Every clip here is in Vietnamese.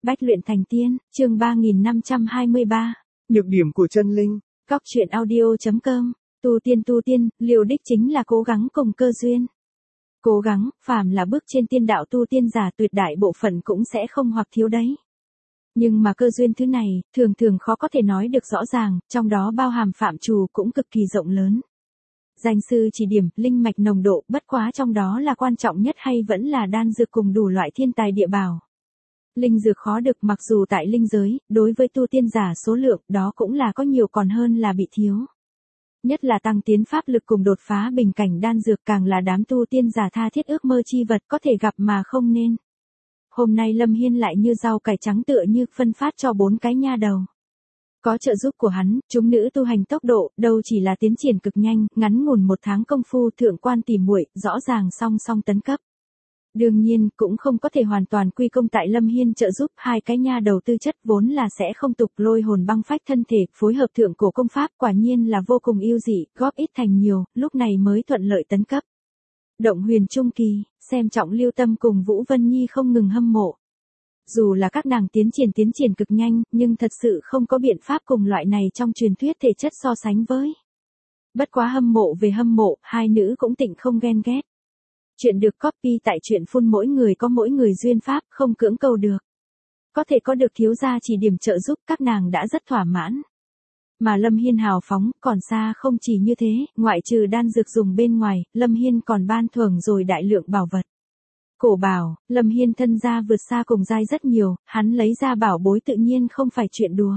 Bách luyện thành tiên, chương 3523. Nhược điểm của chân linh. Góc truyện audio.com. Tu tiên, liều đích chính là cố gắng cùng cơ duyên. Cố gắng, phàm là bước trên tiên đạo tu tiên giả tuyệt đại bộ phận cũng sẽ không hoặc thiếu đấy. Nhưng mà cơ duyên thứ này, thường khó có thể nói được rõ ràng, trong đó bao hàm phạm trù cũng cực kỳ rộng lớn. Danh sư chỉ điểm, linh mạch nồng độ, bất quá trong đó là quan trọng nhất hay vẫn là đan dược cùng đủ loại thiên tài địa bảo. Linh dược khó được mặc dù tại linh giới, đối với tu tiên giả số lượng đó cũng là có nhiều còn hơn là bị thiếu. Nhất là tăng tiến pháp lực cùng đột phá bình cảnh đan dược càng là đám tu tiên giả tha thiết ước mơ chi vật có thể gặp mà không nên. Hôm nay Lâm Hiên lại như rau cải trắng tựa như phân phát cho 4 cái nha đầu. Có trợ giúp của hắn, chúng nữ tu hành tốc độ, đâu chỉ là tiến triển cực nhanh, ngắn ngủn 1 tháng công phu thượng quan tỉ muội, rõ ràng song tấn cấp. Đương nhiên, cũng không có thể hoàn toàn quy công tại Lâm Hiên trợ giúp 2 cái nha đầu tư chất vốn là sẽ không tục lôi hồn băng phách thân thể, phối hợp thượng cổ công pháp quả nhiên là vô cùng ưu dị, góp ít thành nhiều, lúc này mới thuận lợi tấn cấp. Động huyền trung kỳ, xem trọng Lưu Tâm cùng Vũ Vân Nhi không ngừng hâm mộ. Dù là các nàng tiến triển cực nhanh, nhưng thật sự không có biện pháp cùng loại này trong truyền thuyết thể chất so sánh với. Bất quá hâm mộ về hâm mộ, hai nữ cũng tịnh không ghen ghét. Chuyện được copy tại truyện phun mỗi người có mỗi người duyên pháp, không cưỡng cầu được. Có thể có được thiếu gia chỉ điểm trợ giúp các nàng đã rất thỏa mãn. Mà Lâm Hiên hào phóng, còn xa không chỉ như thế, ngoại trừ đan dược dùng bên ngoài, Lâm Hiên còn ban thưởng rồi đại lượng bảo vật. Cổ bảo, Lâm Hiên thân gia vượt xa cùng giai rất nhiều, hắn lấy ra bảo bối tự nhiên không phải chuyện đùa.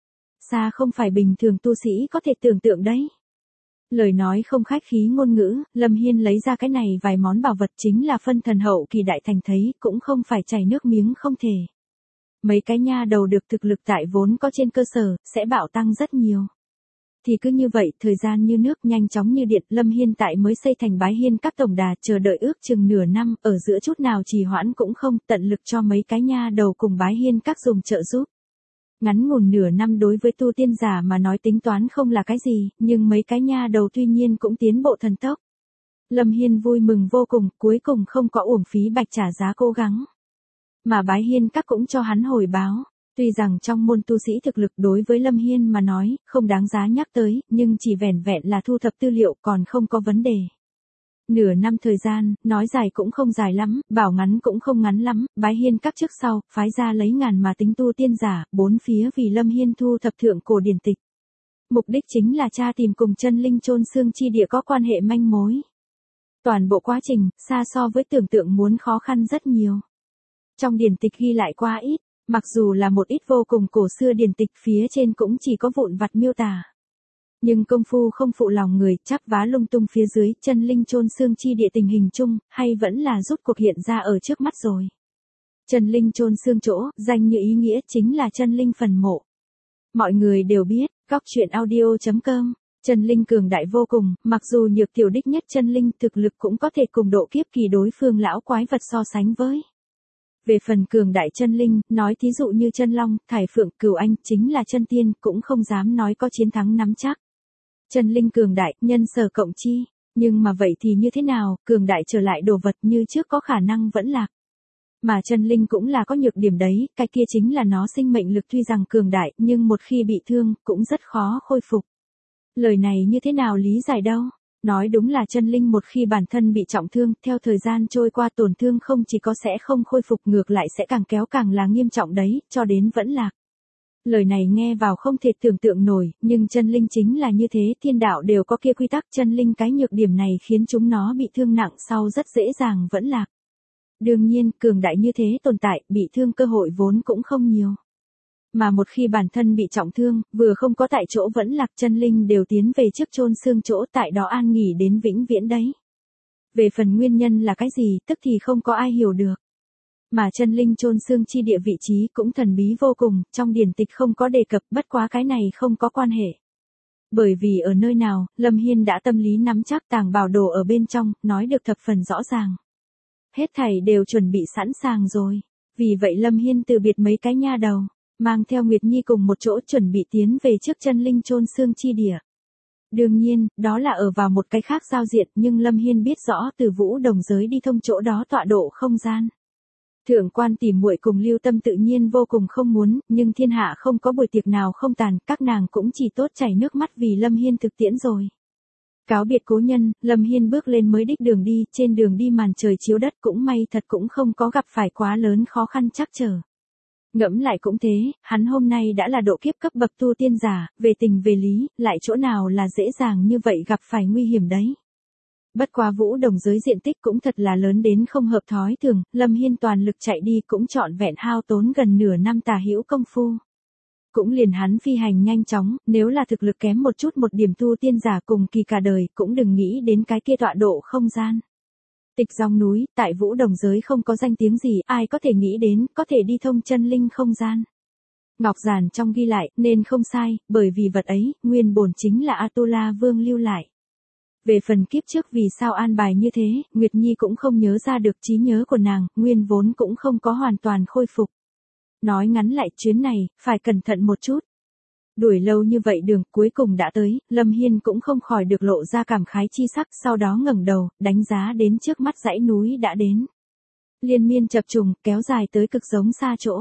Xa không phải bình thường tu sĩ có thể tưởng tượng đấy. Lời nói không khách khí ngôn ngữ, Lâm Hiên lấy ra cái này vài món bảo vật chính là phân thần hậu kỳ đại thành thấy, cũng không phải chảy nước miếng không thể. Mấy cái nha đầu được thực lực tại vốn có trên cơ sở, sẽ bạo tăng rất nhiều. Thì cứ như vậy, thời gian như nước nhanh chóng như điện, Lâm Hiên tại mới xây thành Bái Hiên các tổng đà chờ đợi ước chừng nửa năm, ở giữa chút nào trì hoãn cũng không, tận lực cho mấy cái nha đầu cùng Bái Hiên các dùng trợ giúp. Ngắn ngủn nửa năm đối với tu tiên giả mà nói tính toán không là cái gì, nhưng mấy cái nha đầu tuy nhiên cũng tiến bộ thần tốc. Lâm Hiên vui mừng vô cùng, cuối cùng không có uổng phí bạch trả giá cố gắng. Mà Bái Hiên các cũng cho hắn hồi báo. Tuy rằng trong môn tu sĩ thực lực đối với Lâm Hiên mà nói, không đáng giá nhắc tới, nhưng chỉ vẻn vẹn là thu thập tư liệu còn không có vấn đề. Nửa năm thời gian, nói dài cũng không dài lắm, bảo ngắn cũng không ngắn lắm, Bái Hiên các trước sau, phái ra lấy ngàn mà tính tu tiên giả, 4 phía vì Lâm Hiên thu thập thượng cổ điển tịch. Mục đích chính là tra tìm cùng chân linh chôn xương chi địa có quan hệ manh mối. Toàn bộ quá trình, xa so với tưởng tượng muốn khó khăn rất nhiều. Trong điển tịch ghi lại quá ít. Mặc dù là một ít vô cùng cổ xưa điển tịch phía trên cũng chỉ có vụn vặt miêu tả. Nhưng công phu không phụ lòng người, chắp vá lung tung phía dưới, chân linh chôn xương chi địa tình hình chung, hay vẫn là rút cuộc hiện ra ở trước mắt rồi. Chân linh chôn xương chỗ, danh như ý nghĩa chính là chân linh phần mộ. Mọi người đều biết, góc truyện audio.com, chân linh cường đại vô cùng, mặc dù nhược tiểu đích nhất chân linh thực lực cũng có thể cùng độ kiếp kỳ đối phương lão quái vật so sánh với. Về phần cường đại chân linh, nói thí dụ như chân long, thải phượng, cửu anh, chính là chân tiên, cũng không dám nói có chiến thắng nắm chắc. Chân linh cường đại, nhân sở cộng chi. Nhưng mà vậy thì như thế nào, cường đại trở lại đồ vật như trước có khả năng vẫn lạc. Mà chân linh cũng là có nhược điểm đấy, cái kia chính là nó sinh mệnh lực tuy rằng cường đại, nhưng một khi bị thương, cũng rất khó khôi phục. Lời này như thế nào lý giải đâu? Nói đúng là chân linh một khi bản thân bị trọng thương, theo thời gian trôi qua tổn thương không chỉ có sẽ không khôi phục ngược lại sẽ càng kéo càng là nghiêm trọng đấy, cho đến vẫn lạc. Lời này nghe vào không thể tưởng tượng nổi, nhưng chân linh chính là như thế, thiên đạo đều có kia quy tắc, chân linh cái nhược điểm này khiến chúng nó bị thương nặng sau rất dễ dàng vẫn lạc. Đương nhiên, cường đại như thế tồn tại, bị thương cơ hội vốn cũng không nhiều. Mà một khi bản thân bị trọng thương, vừa không có tại chỗ vẫn lạc chân linh đều tiến về trước chôn xương chỗ tại đó an nghỉ đến vĩnh viễn đấy. Về phần nguyên nhân là cái gì, tức thì không có ai hiểu được. Mà chân linh chôn xương chi địa vị trí cũng thần bí vô cùng, trong điển tịch không có đề cập, bất quá cái này không có quan hệ. Bởi vì ở nơi nào, Lâm Hiên đã tâm lý nắm chắc tàng bảo đồ ở bên trong, nói được thập phần rõ ràng. Hết thảy đều chuẩn bị sẵn sàng rồi. Vì vậy Lâm Hiên từ biệt mấy cái nha đầu, mang theo Nguyệt Nhi cùng một chỗ chuẩn bị tiến về trước chân linh chôn xương chi địa. Đương nhiên, đó là ở vào một cái khác giao diện, nhưng Lâm Hiên biết rõ từ Vũ Đồng giới đi thông chỗ đó tọa độ không gian. Thượng quan tỷ muội cùng Lưu Tâm tự nhiên vô cùng không muốn, nhưng thiên hạ không có buổi tiệc nào không tàn, các nàng cũng chỉ tốt chảy nước mắt vì Lâm Hiên thực tiễn rồi. Cáo biệt cố nhân, Lâm Hiên bước lên mới đích đường đi, trên đường đi màn trời chiếu đất cũng may thật cũng không có gặp phải quá lớn khó khăn trắc trở. Ngẫm lại cũng thế, hắn hôm nay đã là độ kiếp cấp bậc tu tiên giả, về tình về lý, lại chỗ nào là dễ dàng như vậy gặp phải nguy hiểm đấy. Bất quá Vũ Đồng giới diện tích cũng thật là lớn đến không hợp thói thường, Lâm Hiên toàn lực chạy đi cũng trọn vẹn hao tốn gần nửa năm tà hữu công phu. Cũng liền hắn phi hành nhanh chóng, nếu là thực lực kém một chút một điểm tu tiên giả cùng kỳ cả đời cũng đừng nghĩ đến cái kia tọa độ không gian. Tịch dòng núi, tại Vũ Đồng giới không có danh tiếng gì, ai có thể nghĩ đến, có thể đi thông chân linh không gian. Ngọc giản trong ghi lại, nên không sai, bởi vì vật ấy, nguyên bổn chính là Atula Vương lưu lại. Về phần kiếp trước vì sao an bài như thế, Nguyệt Nhi cũng không nhớ ra được trí nhớ của nàng, nguyên vốn cũng không có hoàn toàn khôi phục. Nói ngắn lại chuyến này, phải cẩn thận một chút. Đuổi lâu như vậy đường cuối cùng đã tới, Lâm Hiên cũng không khỏi được lộ ra cảm khái chi sắc, sau đó ngẩng đầu, đánh giá đến trước mắt dãy núi đã đến. Liên miên chập trùng, kéo dài tới cực giống xa chỗ.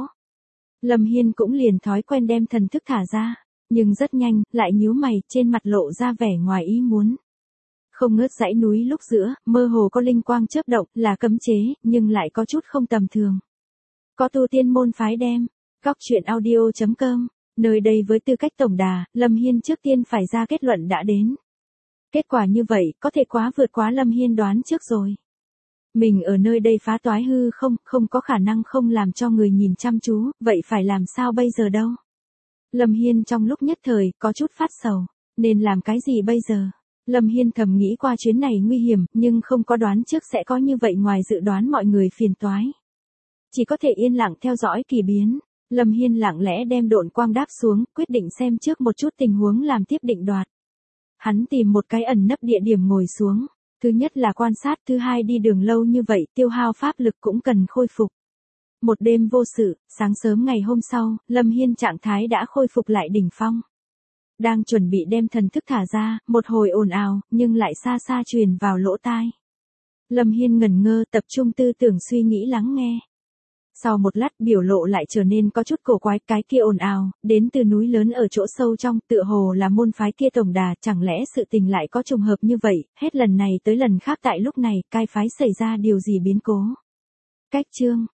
Lâm Hiên cũng liền thói quen đem thần thức thả ra, nhưng rất nhanh, lại nhíu mày, trên mặt lộ ra vẻ ngoài ý muốn. Không ngớt dãy núi lúc giữa, mơ hồ có linh quang chớp động, là cấm chế, nhưng lại có chút không tầm thường. Có tu tiên môn phái đem, góc truyện audio.com, nơi đây với tư cách tổng đà, Lâm Hiên trước tiên phải ra kết luận đã đến. Kết quả như vậy, có thể quá vượt quá Lâm Hiên đoán trước rồi. Mình ở nơi đây phá toái hư không có khả năng không làm cho người nhìn chăm chú, vậy phải làm sao bây giờ đâu. Lâm Hiên trong lúc nhất thời, có chút phát sầu, nên làm cái gì bây giờ? Lâm Hiên thầm nghĩ qua chuyến này nguy hiểm, nhưng không có đoán trước sẽ có như vậy ngoài dự đoán mọi người phiền toái. Chỉ có thể yên lặng theo dõi kỳ biến. Lâm Hiên lặng lẽ đem độn quang đáp xuống, quyết định xem trước một chút tình huống làm tiếp định đoạt. Hắn tìm một cái ẩn nấp địa điểm ngồi xuống. Thứ nhất là quan sát, thứ hai đi đường lâu như vậy, tiêu hao pháp lực cũng cần khôi phục. Một đêm vô sự, sáng sớm ngày hôm sau, Lâm Hiên trạng thái đã khôi phục lại đỉnh phong. Đang chuẩn bị đem thần thức thả ra, một hồi ồn ào, nhưng lại xa xa truyền vào lỗ tai. Lâm Hiên ngẩn ngơ, tập trung tư tưởng suy nghĩ lắng nghe. Sau một lát biểu lộ lại trở nên có chút cổ quái, cái kia ồn ào, đến từ núi lớn ở chỗ sâu trong, tựa hồ là môn phái kia tổng đà, chẳng lẽ sự tình lại có trùng hợp như vậy, hết lần này tới lần khác tại lúc này, cai phái xảy ra điều gì biến cố. Cách chương.